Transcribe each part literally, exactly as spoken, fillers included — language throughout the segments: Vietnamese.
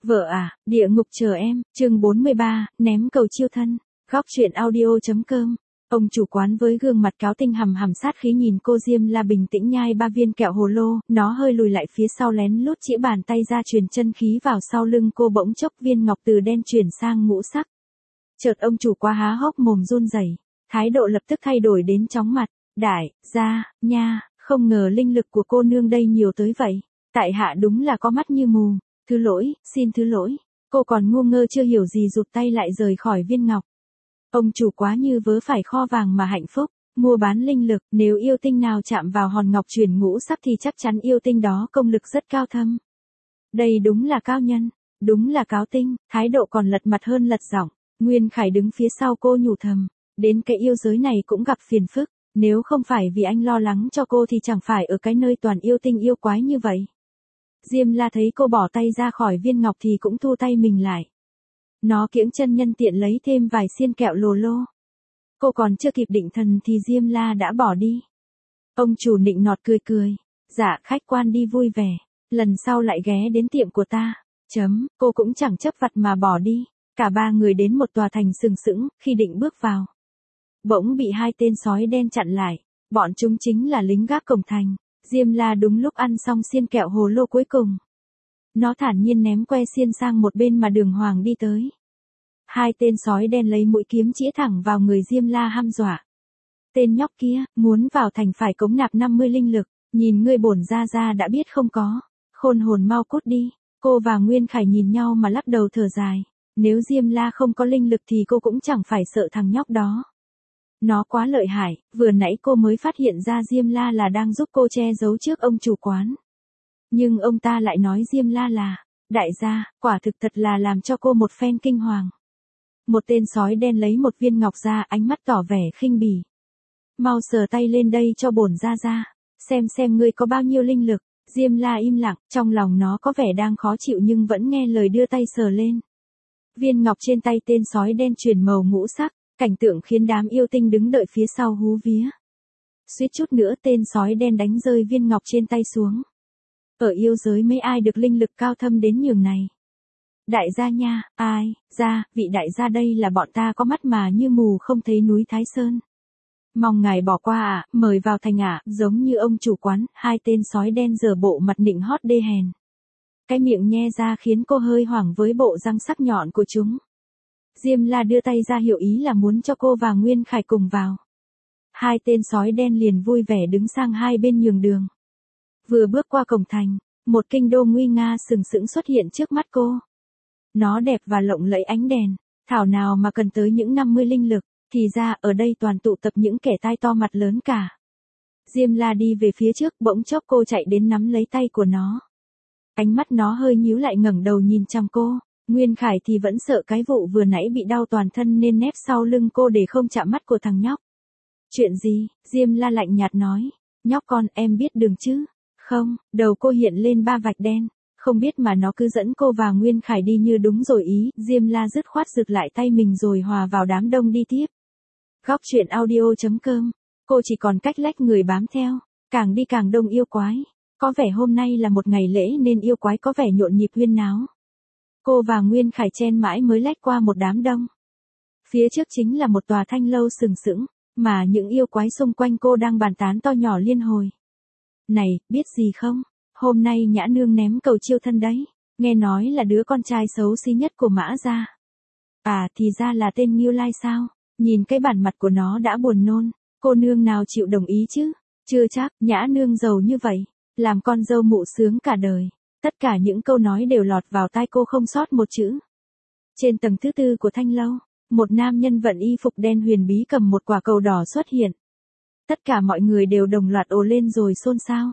Vợ à, địa ngục chờ em, chương bốn mươi ba, ném cầu chiêu thân. Góc truyện audio.com. Ông chủ quán với gương mặt cáo tinh hầm hầm sát khí nhìn cô Diêm La bình tĩnh nhai ba viên kẹo hồ lô, nó hơi lùi lại phía sau lén lút chĩa bàn tay ra truyền chân khí vào sau lưng cô, bỗng chốc viên ngọc từ đen chuyển sang ngũ sắc. Chợt ông chủ quá há hốc mồm run rẩy, thái độ lập tức thay đổi đến chóng mặt. Đại gia nha, không ngờ linh lực của cô nương đây nhiều tới vậy. Tại hạ đúng là có mắt như mù. Thứ lỗi, xin thứ lỗi. Cô còn ngu ngơ chưa hiểu gì rụt tay lại rời khỏi viên ngọc. Ông chủ quá như vớ phải kho vàng mà hạnh phúc, mua bán linh lực, nếu yêu tinh nào chạm vào hòn ngọc chuyển ngũ sắc thì chắc chắn yêu tinh đó công lực rất cao thâm. Đây đúng là cao nhân, đúng là cáo tinh, thái độ còn lật mặt hơn lật giọng. Nguyên Khải đứng phía sau cô nhủ thầm, đến cái yêu giới này cũng gặp phiền phức, nếu không phải vì anh lo lắng cho cô thì chẳng phải ở cái nơi toàn yêu tinh yêu quái như vậy. Diêm La thấy cô bỏ tay ra khỏi viên ngọc thì cũng thu tay mình lại. Nó kiễng chân nhân tiện lấy thêm vài xiên kẹo lồ lô. Cô còn chưa kịp định thần thì Diêm La đã bỏ đi. Ông chủ nịnh nọt cười cười. Dạ khách quan đi vui vẻ. Lần sau lại ghé đến tiệm của ta. Chấm, cô cũng chẳng chấp vặt mà bỏ đi. Cả ba người đến một tòa thành sừng sững, khi định bước vào. Bỗng bị hai tên sói đen chặn lại. Bọn chúng chính là lính gác cổng thành. Diêm La đúng lúc ăn xong xiên kẹo hồ lô cuối cùng. Nó thản nhiên ném que xiên sang một bên mà Đường Hoàng đi tới. Hai tên sói đen lấy mũi kiếm chĩa thẳng vào người Diêm La hăm dọa. Tên nhóc kia, muốn vào thành phải cống nạp năm mươi linh lực, nhìn ngươi bổn ra ra đã biết không có. Khôn hồn mau cút đi. Cô và Nguyên Khải nhìn nhau mà lắc đầu thở dài. Nếu Diêm La không có linh lực thì cô cũng chẳng phải sợ thằng nhóc đó. Nó quá lợi hại, vừa nãy cô mới phát hiện ra Diêm La là đang giúp cô che giấu trước ông chủ quán. Nhưng ông ta lại nói Diêm La là đại gia, quả thực thật là làm cho cô một phen kinh hoàng. Một tên sói đen lấy một viên ngọc ra, ánh mắt tỏ vẻ khinh bỉ. Mau sờ tay lên đây cho bổn ra ra, xem xem ngươi có bao nhiêu linh lực. Diêm La im lặng, trong lòng nó có vẻ đang khó chịu nhưng vẫn nghe lời đưa tay sờ lên. Viên ngọc trên tay tên sói đen chuyển màu ngũ sắc. Cảnh tượng khiến đám yêu tinh đứng đợi phía sau hú vía. Suýt chút nữa tên sói đen đánh rơi viên ngọc trên tay xuống. Ở yêu giới mấy ai được linh lực cao thâm đến nhường này. Đại gia nha, ai, gia, vị đại gia đây là bọn ta có mắt mà như mù không thấy núi Thái Sơn. Mong ngài bỏ qua ạ, à, mời vào thành ạ, à, giống như ông chủ quán, hai tên sói đen giở bộ mặt nịnh hót đê hèn. Cái miệng nhe ra khiến cô hơi hoảng với bộ răng sắc nhọn của chúng. Diêm La đưa tay ra hiệu ý là muốn cho cô và Nguyên Khải cùng vào. Hai tên sói đen liền vui vẻ đứng sang hai bên nhường đường. Vừa bước qua cổng thành, một kinh đô nguy nga sừng sững xuất hiện trước mắt cô. Nó đẹp và lộng lẫy ánh đèn, thảo nào mà cần tới những năm mươi linh lực, thì ra ở đây toàn tụ tập những kẻ tai to mặt lớn cả. Diêm La đi về phía trước, bỗng chốc cô chạy đến nắm lấy tay của nó. Ánh mắt nó hơi nhíu lại ngẩng đầu nhìn chăm cô. Nguyên Khải thì vẫn sợ cái vụ vừa nãy bị đau toàn thân nên nép sau lưng cô để không chạm mắt của thằng nhóc. Chuyện gì? Diêm La lạnh nhạt nói. Nhóc con, em biết đường chứ? Không, đầu cô hiện lên ba vạch đen. Không biết mà nó cứ dẫn cô và Nguyên Khải đi như đúng rồi ý. Diêm La dứt khoát giựt lại tay mình rồi hòa vào đám đông đi tiếp. Góc truyện audio.com. Cô chỉ còn cách lách người bám theo. Càng đi càng đông yêu quái. Có vẻ hôm nay là một ngày lễ nên yêu quái có vẻ nhộn nhịp huyên náo. Cô và Nguyên Khải chen mãi mới lách qua một đám đông. Phía trước chính là một tòa thanh lâu sừng sững, mà những yêu quái xung quanh cô đang bàn tán to nhỏ liên hồi. Này, biết gì không? Hôm nay Nhã Nương ném cầu chiêu thân đấy. Nghe nói là đứa con trai xấu xí nhất của Mã gia. À thì ra là tên Ngưu Lai sao? Nhìn cái bản mặt của nó đã buồn nôn. Cô nương nào chịu đồng ý chứ? Chưa chắc, Nhã Nương giàu như vậy. Làm con dâu mụ sướng cả đời. Tất cả những câu nói đều lọt vào tai cô không sót một chữ. Trên tầng thứ tư của thanh lâu, một nam nhân vận y phục đen huyền bí cầm một quả cầu đỏ xuất hiện. Tất cả mọi người đều đồng loạt ồ lên rồi xôn xao.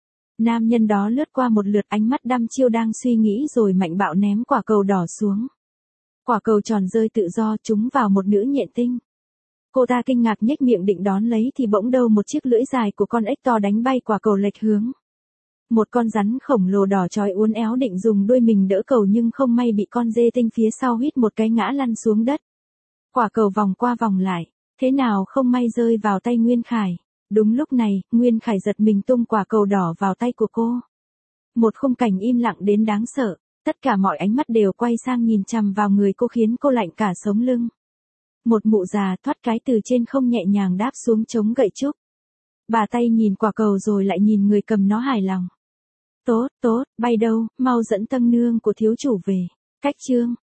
Nam nhân đó lướt qua một lượt, ánh mắt đăm chiêu đang suy nghĩ rồi mạnh bạo ném quả cầu đỏ xuống. Quả cầu tròn rơi tự do trúng vào một nữ nhện tinh. Cô ta kinh ngạc nhếch miệng định đón lấy thì bỗng đâu một chiếc lưỡi dài của con ếch to đánh bay quả cầu lệch hướng. Một con rắn khổng lồ đỏ chói uốn éo định dùng đuôi mình đỡ cầu nhưng không may bị con dê tinh phía sau huýt một cái ngã lăn xuống đất. Quả cầu vòng qua vòng lại, thế nào không may rơi vào tay Nguyên Khải. Đúng lúc này, Nguyên Khải giật mình tung quả cầu đỏ vào tay của cô. Một khung cảnh im lặng đến đáng sợ. Tất cả mọi ánh mắt đều quay sang nhìn chằm vào người cô khiến cô lạnh cả sống lưng. Một mụ già thoát cái từ trên không nhẹ nhàng đáp xuống chống gậy trúc. Bà tay nhìn quả cầu rồi lại nhìn người cầm nó hài lòng. Tốt, tốt, bay đâu, mau dẫn tân nương của thiếu chủ về. Cách chương.